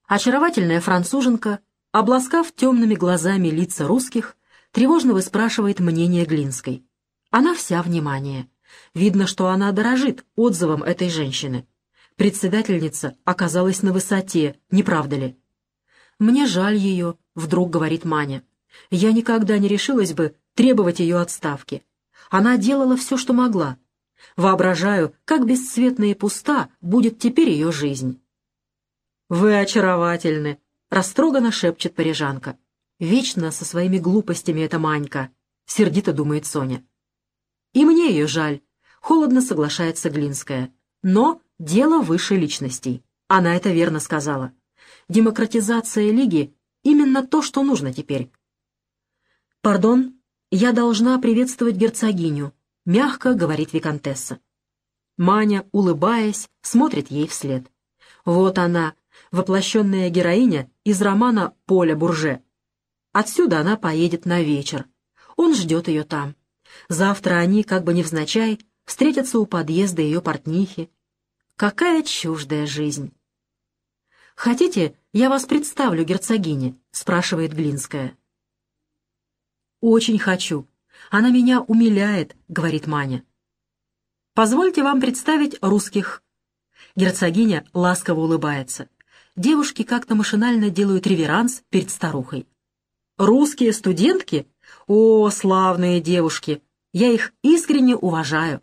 Очаровательная француженка, обласкав темными глазами лица русских, тревожно выспрашивает мнение Глинской. Она вся внимание. Видно, что она дорожит отзывом этой женщины. Председательница оказалась на высоте, не правда ли? «Мне жаль ее», — вдруг говорит Маня. «Я никогда не решилась бы требовать ее отставки. Она делала все, что могла. Воображаю, как бесцветна и пуста будет теперь ее жизнь». «Вы очаровательны», — растроганно шепчет парижанка. «Вечно со своими глупостями эта Манька», — сердито думает Соня. «И мне ее жаль», — холодно соглашается Глинская. «Но дело выше личностей». Она это верно сказала. Демократизация Лиги — именно то, что нужно теперь. «Пардон, я должна приветствовать герцогиню», — мягко говорит виконтесса. Маня, улыбаясь, смотрит ей вслед. Вот она, воплощенная героиня из романа Поля Бурже. Отсюда она поедет на вечер. Он ждет ее там. Завтра они, как бы невзначай, встретятся у подъезда ее портнихи. Какая чуждая жизнь! «Хотите, я вас представлю герцогине?» — спрашивает Глинская. «Очень хочу. Она меня умиляет», — говорит Маня. «Позвольте вам представить русских». Герцогиня ласково улыбается. Девушки как-то машинально делают реверанс перед старухой. «Русские студентки? О, славные девушки! Я их искренне уважаю».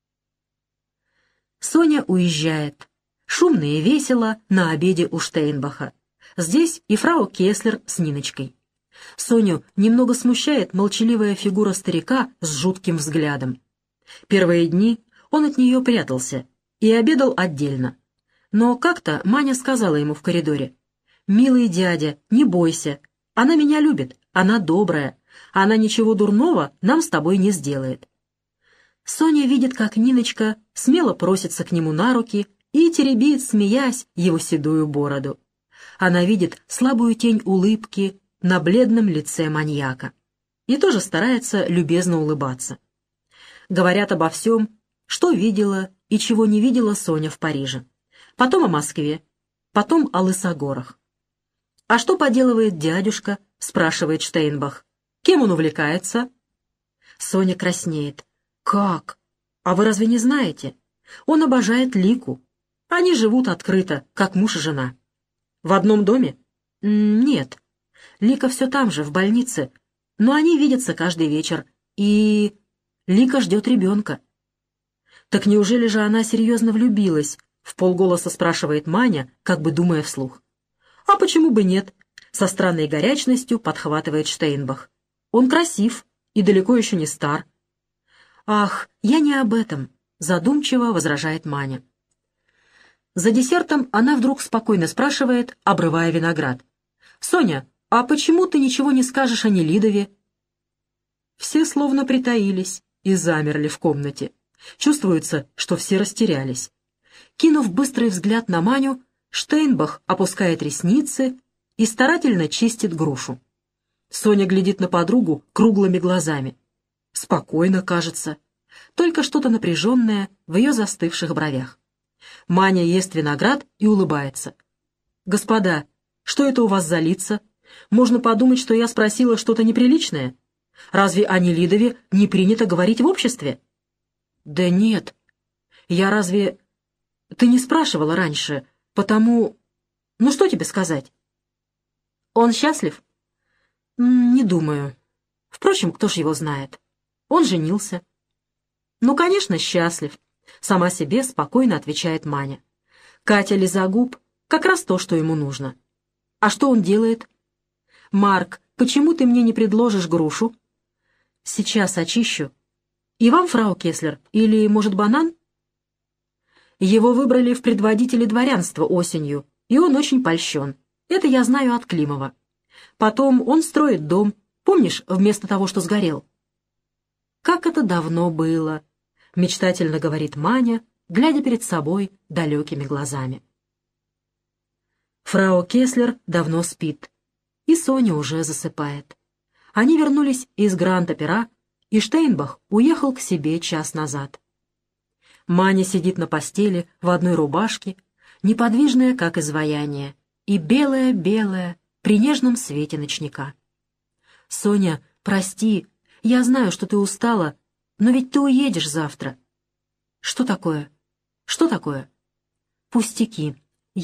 Соня уезжает. Шумно и весело на обеде у Штейнбаха. Здесь и фрау Кеслер с Ниночкой. Соню немного смущает молчаливая фигура старика с жутким взглядом. Первые дни он от нее прятался и обедал отдельно. Но как-то Маня сказала ему в коридоре: «Милый дядя, не бойся, она меня любит, она добрая, она ничего дурного нам с тобой не сделает». Соня видит, как Ниночка смело просится к нему на руки и теребит, смеясь, его седую бороду. Она видит слабую тень улыбки на бледном лице маньяка и тоже старается любезно улыбаться. Говорят обо всем, что видела и чего не видела Соня в Париже. Потом о Москве, потом о Лысогорах. «А что поделывает дядюшка?» — спрашивает Штейнбах. «Кем он увлекается?» Соня краснеет. «Как? А вы разве не знаете? Он обожает Лику. Они живут открыто, как муж и жена». «В одном доме?» «Нет. Лика все там же, в больнице. Но они видятся каждый вечер. И Лика ждет ребенка». «Так неужели же она серьезно влюбилась?» — вполголоса спрашивает Маня, как бы думая вслух. «А почему бы нет?» — со странной горячностью подхватывает Штейнбах. «Он красив и далеко еще не стар». «Ах, я не об этом», — задумчиво возражает Маня. За десертом она вдруг спокойно спрашивает, обрывая виноград: «Соня, а почему ты ничего не скажешь о Нелидове?» Все словно притаились и замерли в комнате. Чувствуется, что все растерялись. Кинув быстрый взгляд на Маню, Штейнбах опускает ресницы и старательно чистит грушу. Соня глядит на подругу круглыми глазами. Спокойно, кажется, только что-то напряженное в ее застывших бровях. Маня ест виноград и улыбается. «Господа, что это у вас за лица? Можно подумать, что я спросила что-то неприличное. Разве о Нелидове не принято говорить в обществе?» «Да нет. Я разве... Ты не спрашивала раньше, потому... Ну что тебе сказать?» «Он счастлив?» «Не думаю. Впрочем, кто ж его знает? Он женился». «Ну, конечно, счастлив», — сама себе спокойно отвечает Маня. «Катя Лизагуб — как раз то, что ему нужно. А что он делает?» «Марк, почему ты мне не предложишь грушу?» «Сейчас очищу. И вам, фрау Кеслер, или, может, банан?» Его выбрали в предводители дворянства осенью, и он очень польщен. Это я знаю от Климова. Потом он строит дом, помнишь, вместо того, что сгорел? «Как это давно было», — мечтательно говорит Маня, глядя перед собой далекими глазами. Фрау Кеслер давно спит, и Соня уже засыпает. Они вернулись из Гранд-Опера, и Штейнбах уехал к себе час назад. Маня сидит на постели в одной рубашке, неподвижная, как изваяние, и белая-белая при нежном свете ночника. «Соня, прости, я знаю, что ты устала, но ведь ты уедешь завтра». «Что такое? Что такое?» «Пустяки.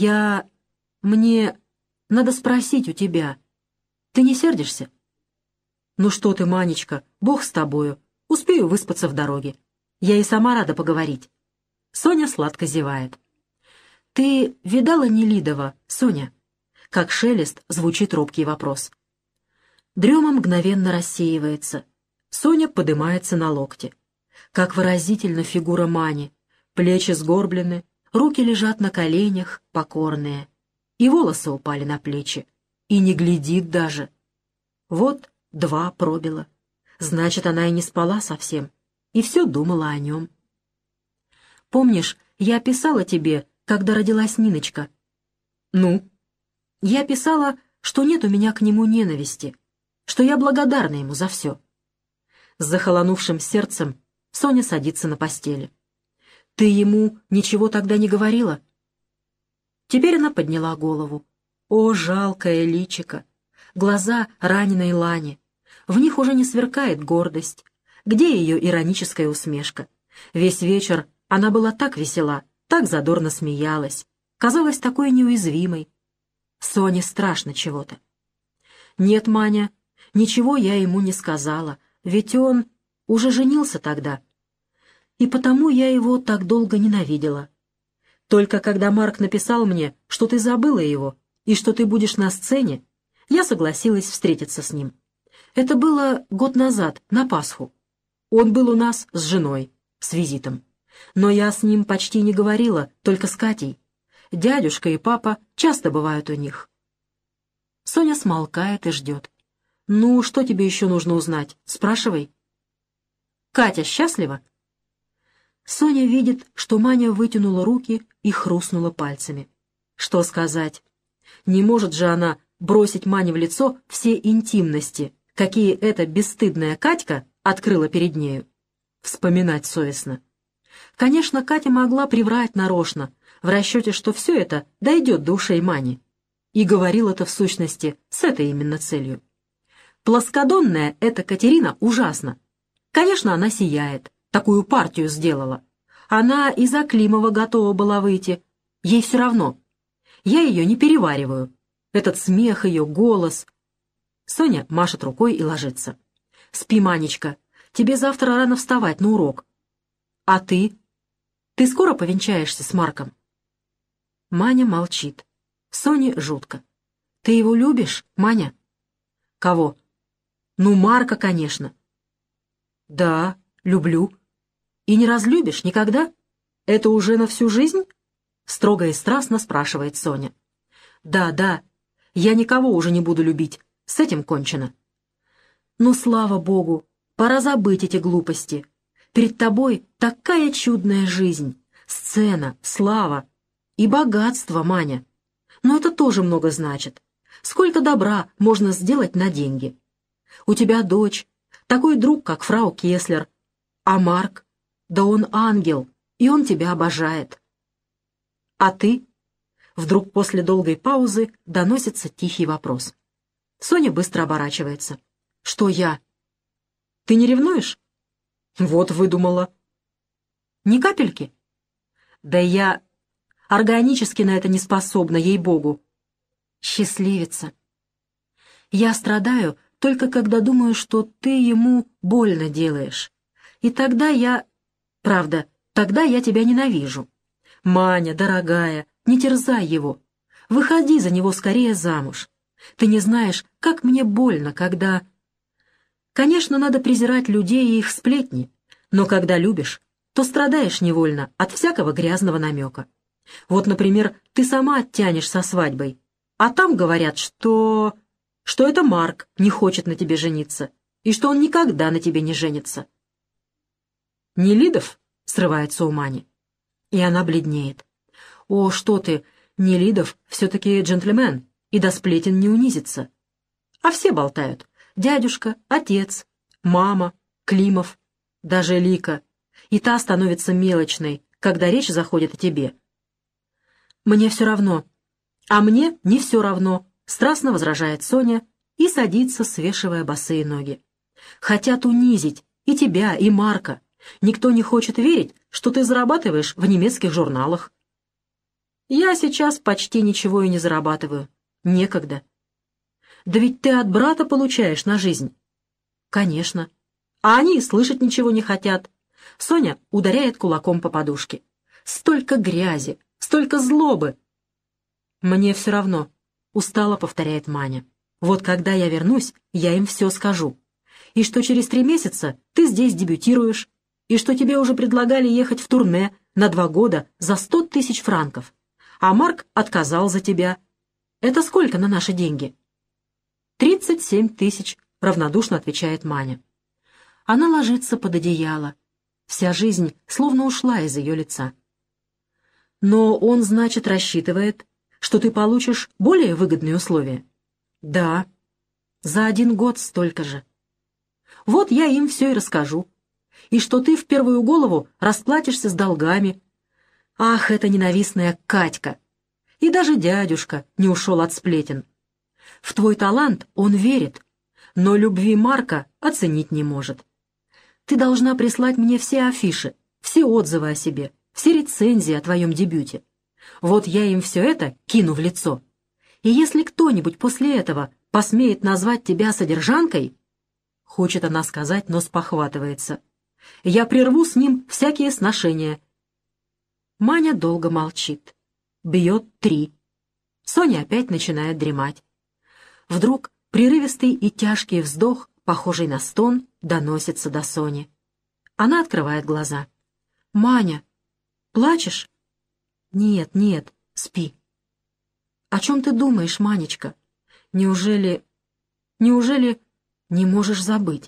Мне надо спросить у тебя. Ты не сердишься?» «Ну что ты, Манечка, Бог с тобою. Успею выспаться в дороге. Я и сама рада поговорить». Соня сладко зевает. «Ты видала Нелидова, Соня?» Как шелест звучит робкий вопрос. Дрема мгновенно рассеивается. Соня подымается на локте. Как выразительна фигура Мани. Плечи сгорблены, руки лежат на коленях, покорные. И волосы упали на плечи. И не глядит даже. Вот 2 пробила. Значит, она и не спала совсем. И все думала о нем. «Помнишь, я писала тебе, когда родилась Ниночка?» «Ну?» «Я писала, что нет у меня к нему ненависти, что я благодарна ему за все». С захолонувшим сердцем Соня садится на постели. «Ты ему ничего тогда не говорила?» Теперь она подняла голову. О, жалкое личико! Глаза раненой Лани. В них уже не сверкает гордость. Где ее ироническая усмешка? Весь вечер она была так весела, так задорно смеялась, казалась такой неуязвимой. Соне страшно чего-то. «Нет, Маня, ничего я ему не сказала, ведь он уже женился тогда. И потому я его так долго ненавидела. Только когда Марк написал мне, что ты забыла его и что ты будешь на сцене, я согласилась встретиться с ним. Это было год назад, на Пасху. Он был у нас с женой, с визитом. Но я с ним почти не говорила, только с Катей. Дядюшка и папа часто бывают у них». Соня смолкает и ждет. «Ну, что тебе еще нужно узнать? Спрашивай». «Катя счастлива?» Соня видит, что Маня вытянула руки и хрустнула пальцами. Что сказать? Не может же она бросить Мане в лицо все интимности, какие эта бесстыдная Катька открыла перед нею. Вспоминать совестно. Конечно, Катя могла приврать нарочно, в расчете, что все это дойдет до ушей Мани. И говорил это в сущности с этой именно целью. Плоскодонная эта Катерина ужасна. Конечно, она сияет, такую партию сделала. Она и за Климова готова была выйти. Ей все равно. Я ее не перевариваю. Этот смех ее, голос. Соня машет рукой и ложится. «Спи, Манечка, тебе завтра рано вставать на урок». «А ты? Ты скоро повенчаешься с Марком?» Маня молчит. Соне жутко. «Ты его любишь, Маня?» «Кого?» «Ну, Марка, конечно». «Да, люблю». «И не разлюбишь никогда? Это уже на всю жизнь?» Строго и страстно спрашивает Соня. «Да, да, я никого уже не буду любить. С этим кончено». «Ну, слава Богу, пора забыть эти глупости. Перед тобой такая чудная жизнь, сцена, слава и богатство, Маня. Но это тоже много значит. Сколько добра можно сделать на деньги. У тебя дочь, такой друг, как фрау Кеслер. А Марк? Да он ангел, и он тебя обожает». «А ты?» Вдруг после долгой паузы доносится тихий вопрос. Соня быстро оборачивается. «Что я? Ты не ревнуешь?» «Вот выдумала». «Ни капельки?» «Да я органически на это не способна, ей-богу». «Счастливица. Я страдаю только когда думаю, что ты ему больно делаешь. И тогда я... Правда, тогда я тебя ненавижу. Маня, дорогая, не терзай его. Выходи за него скорее замуж. Ты не знаешь, как мне больно, когда... Конечно, надо презирать людей и их сплетни, но когда любишь, то страдаешь невольно от всякого грязного намека. Вот, например, ты сама оттянешь со свадьбой, а там говорят, что это Марк не хочет на тебе жениться, и что он никогда на тебе не женится». «Нелидов?» — срывается у Мани. И она бледнеет. «О, что ты, Нелидов все-таки джентльмен, и до сплетен не унизится. А все болтают. Дядюшка, отец, мама, Климов, даже Лика. И та становится мелочной, когда речь заходит о тебе». «Мне все равно. «А мне не все равно», — страстно возражает Соня и садится, свешивая босые ноги. «Хотят унизить и тебя, и Марка. Никто не хочет верить, что ты зарабатываешь в немецких журналах». «Я сейчас почти ничего и не зарабатываю. Некогда». «Да ведь ты от брата получаешь на жизнь». «Конечно. А они и слышать ничего не хотят». Соня ударяет кулаком по подушке. «Столько грязи, столько злобы». «Мне все равно», — устало повторяет Маня. «Вот когда я вернусь, я им все скажу. И что через 3 месяца ты здесь дебютируешь, и что тебе уже предлагали ехать в турне на 2 года за 100 000 франков, а Марк отказал за тебя. Это сколько на наши деньги?» 37 000, равнодушно отвечает Маня. Она ложится под одеяло. Вся жизнь словно ушла из ее лица. «Но он, значит, рассчитывает, что ты получишь более выгодные условия?» «Да. За 1 год столько же». «Вот я им все и расскажу. И что ты в первую голову расплатишься с долгами. Ах, эта ненавистная Катька! И даже дядюшка не ушел от сплетен. В твой талант он верит, но любви Марка оценить не может. Ты должна прислать мне все афиши, все отзывы о себе, все рецензии о твоем дебюте. Вот я им все это кину в лицо. И если кто-нибудь после этого посмеет назвать тебя содержанкой...» Хочет она сказать, но спохватывается. «Я прерву с ним всякие сношения». Маня долго молчит. Бьет 3. Соня опять начинает дремать. Вдруг прерывистый и тяжкий вздох, похожий на стон, доносится до Сони. Она открывает глаза. «Маня, плачешь?» «Нет, нет, спи». «О чем ты думаешь, Манечка? Неужели не можешь забыть?»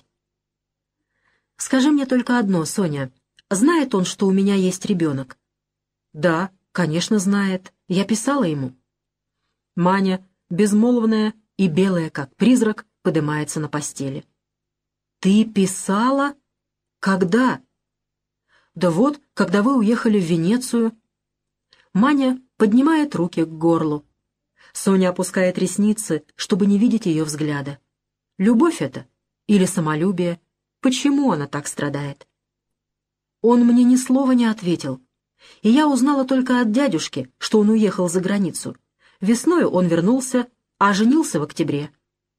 «Скажи мне только одно, Соня. Знает он, что у меня есть ребенок?» «Да, конечно, знает. Я писала ему». Маня, безмолвная и белая, как призрак, поднимается на постели. «Ты писала? Когда?» «Да вот, когда вы уехали в Венецию». Маня поднимает руки к горлу. Соня опускает ресницы, чтобы не видеть ее взгляда. Любовь это? Или самолюбие? Почему она так страдает? Он мне ни слова не ответил. И я узнала только от дядюшки, что он уехал за границу. Весною он вернулся, а женился в октябре.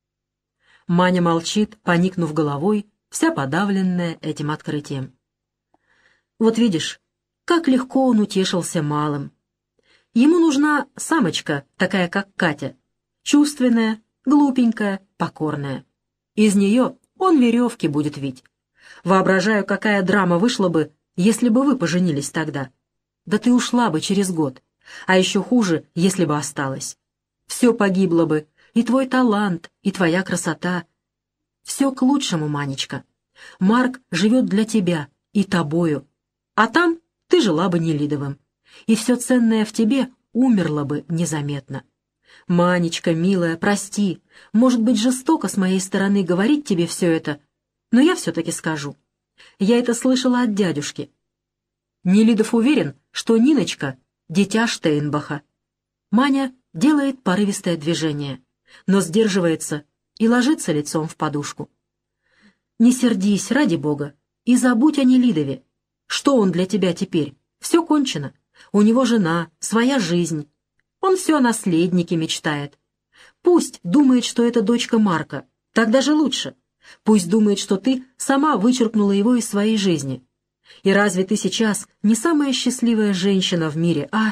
Маня молчит, поникнув головой, вся подавленная этим открытием. Вот видишь, как легко он утешился малым. Ему нужна самочка, такая как Катя, чувственная, глупенькая, покорная. Из нее он веревки будет вить. Воображаю, какая драма вышла бы, если бы вы поженились тогда. Да ты ушла бы через год. А еще хуже, если бы осталась. Все погибло бы, и твой талант, и твоя красота. Все к лучшему, Манечка. Марк живет для тебя и тобою, а там ты жила бы Нелидовым, и все ценное в тебе умерло бы незаметно. Манечка, милая, прости, может быть, жестоко с моей стороны говорить тебе все это, но я все-таки скажу. Я это слышала от дядюшки. Нелидов уверен, что Ниночка — дитя Штейнбаха. Маня делает порывистое движение, но сдерживается и ложится лицом в подушку. «Не сердись, ради бога, и забудь о Нелидове. Что он для тебя теперь? Все кончено. У него жена, своя жизнь. Он все о наследнике мечтает. Пусть думает, что это дочка Марка, так даже лучше. Пусть думает, что ты сама вычеркнула его из своей жизни. И разве ты сейчас не самая счастливая женщина в мире, а?»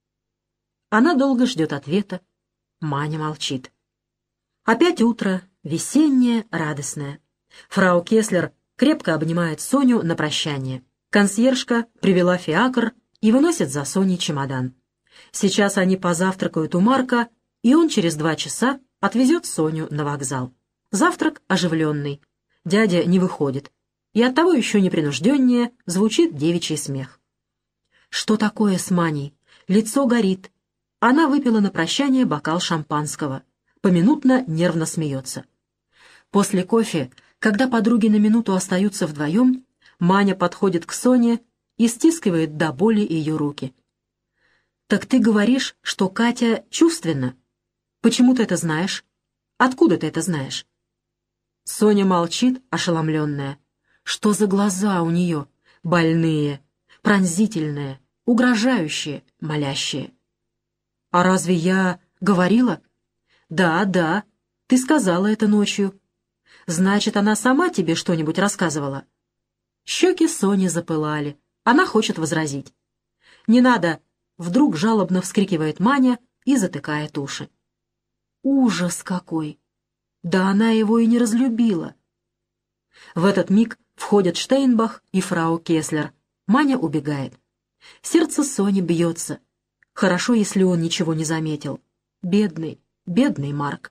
Она долго ждет ответа. Маня молчит. Опять утро, весеннее, радостное. Фрау Кеслер крепко обнимает Соню на прощание. Консьержка привела фиакр и выносит за Соней чемодан. Сейчас они позавтракают у Марка, и он через 2 часа отвезет Соню на вокзал. Завтрак оживленный. Дядя не выходит. И оттого еще непринужденнее звучит девичий смех. Что такое с Маней? Лицо горит. Она выпила на прощание бокал шампанского. Поминутно нервно смеется. После кофе, когда подруги на минуту остаются вдвоем, Маня подходит к Соне и стискивает до боли ее руки. «Так ты говоришь, что Катя чувственна? Почему ты это знаешь? Откуда ты это знаешь?» Соня молчит, ошеломленная. Что за глаза у нее? Больные, пронзительные, угрожающие, молящие. «А разве я говорила?» «Да, да, ты сказала это ночью. Значит, она сама тебе что-нибудь рассказывала?» Щеки Сони запылали. Она хочет возразить. «Не надо!» — вдруг жалобно вскрикивает Маня и затыкает уши. Ужас какой! Да она его и не разлюбила. В этот миг входят Штейнбах и фрау Кеслер. Маня убегает. Сердце Сони бьется. Хорошо, если он ничего не заметил. Бедный, бедный Марк.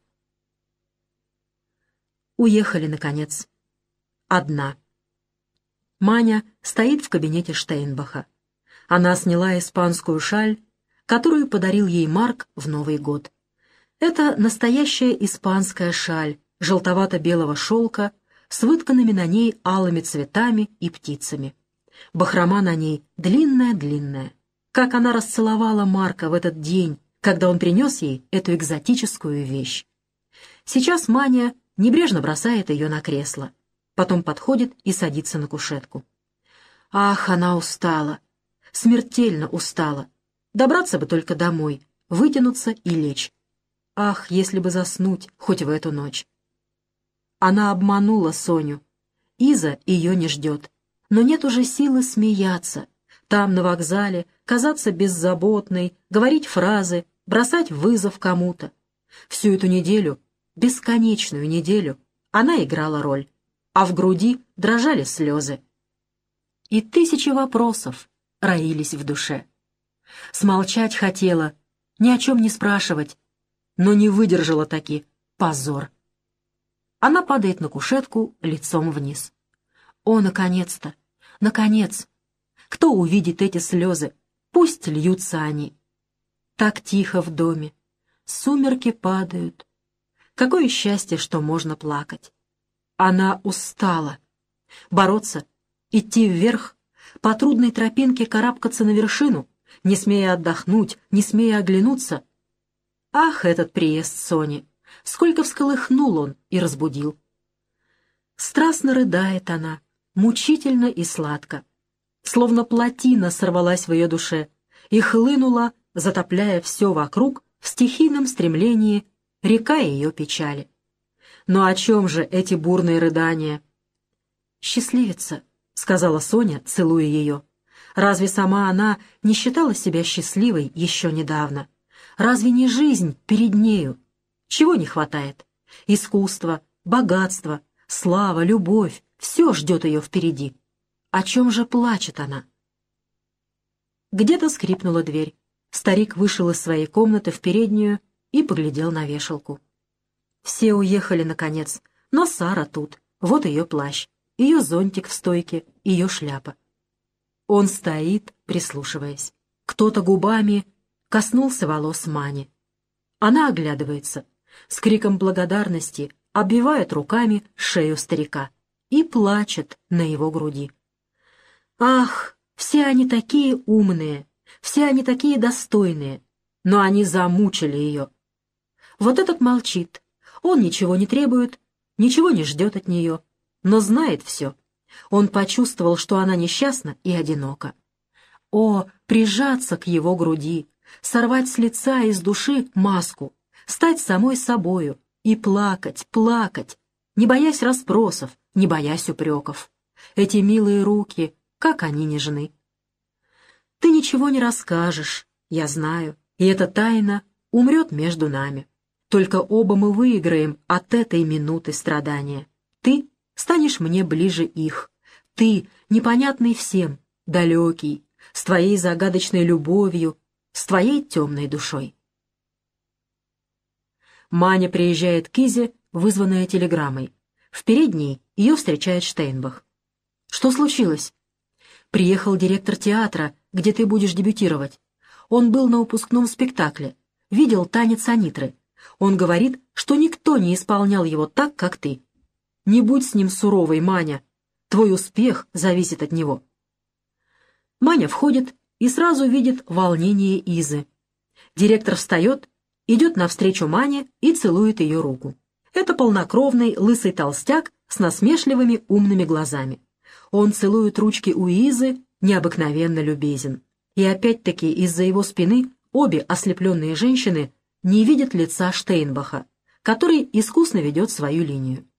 Уехали, наконец. Одна. Маня стоит в кабинете Штейнбаха. Она сняла испанскую шаль, которую подарил ей Марк в Новый год. Это настоящая испанская шаль желтовато-белого шелка с вытканными на ней алыми цветами и птицами. Бахрома на ней длинная-длинная. Как она расцеловала Марка в этот день, когда он принес ей эту экзотическую вещь. Сейчас Маня небрежно бросает ее на кресло. Потом подходит и садится на кушетку. Ах, она устала. Смертельно устала. Добраться бы только домой, вытянуться и лечь. Ах, если бы заснуть хоть в эту ночь. Она обманула Соню. Иза ее не ждет. Но нет уже силы смеяться. Там, на вокзале, казаться беззаботной, говорить фразы, бросать вызов кому-то. Всю эту неделю, бесконечную неделю, она играла роль. А в груди дрожали слезы. И тысячи вопросов роились в душе. Смолчать хотела, ни о чем не спрашивать, но не выдержала таки. Позор. Она падает на кушетку лицом вниз. О, наконец-то! Наконец! Кто увидит эти слезы? Пусть льются они. Так тихо в доме. Сумерки падают. Какое счастье, что можно плакать. Она устала. Бороться, идти вверх, по трудной тропинке карабкаться на вершину, не смея отдохнуть, не смея оглянуться. Ах, этот приезд Сони! Сколько всколыхнул он и разбудил. Страстно рыдает она, мучительно и сладко. Словно плотина сорвалась в ее душе и хлынула, затопляя все вокруг в стихийном стремлении река ее печали. Но о чем же эти бурные рыдания? «Счастливица», — сказала Соня, целуя ее. Разве сама она не считала себя счастливой еще недавно? Разве не жизнь перед нею? Чего не хватает? Искусство, богатство, слава, любовь — все ждет ее впереди. О чем же плачет она? Где-то скрипнула дверь. Старик вышел из своей комнаты в переднюю и поглядел на вешалку. Все уехали, наконец, но Сара тут. Вот ее плащ, ее зонтик в стойке, ее шляпа. Он стоит, прислушиваясь. Кто-то губами коснулся волос Мани. Она оглядывается, с криком благодарности обвивает руками шею старика и плачет на его груди. Ах, все они такие умные, все они такие достойные, но они замучили ее. Вот этот молчит. Он ничего не требует, ничего не ждет от нее, но знает все. Он почувствовал, что она несчастна и одинока. О, прижаться к его груди, сорвать с лица и с души маску, стать самой собою и плакать, плакать, не боясь расспросов, не боясь упреков. Эти милые руки, как они нежны. Ты ничего не расскажешь, я знаю, и эта тайна умрет между нами. Только оба мы выиграем от этой минуты страдания. Ты станешь мне ближе их. Ты, непонятный всем, далекий, с твоей загадочной любовью, с твоей темной душой. Маня приезжает к Изе, вызванная телеграммой. В передней ее встречает Штейнбах. «Что случилось?» «Приехал директор театра, где ты будешь дебютировать. Он был на выпускном спектакле, видел танец Анитры. Он говорит, что никто не исполнял его так, как ты. Не будь с ним суровой, Маня. Твой успех зависит от него». Маня входит и сразу видит волнение Изы, Директор встает, идет навстречу Мане и целует ее руку. Это полнокровный лысый толстяк с насмешливыми умными глазами. Он целует ручки Уизы, необыкновенно любезен. И опять-таки из-за его спины обе ослепленные женщины не видят лица Штейнбаха, который искусно ведет свою линию.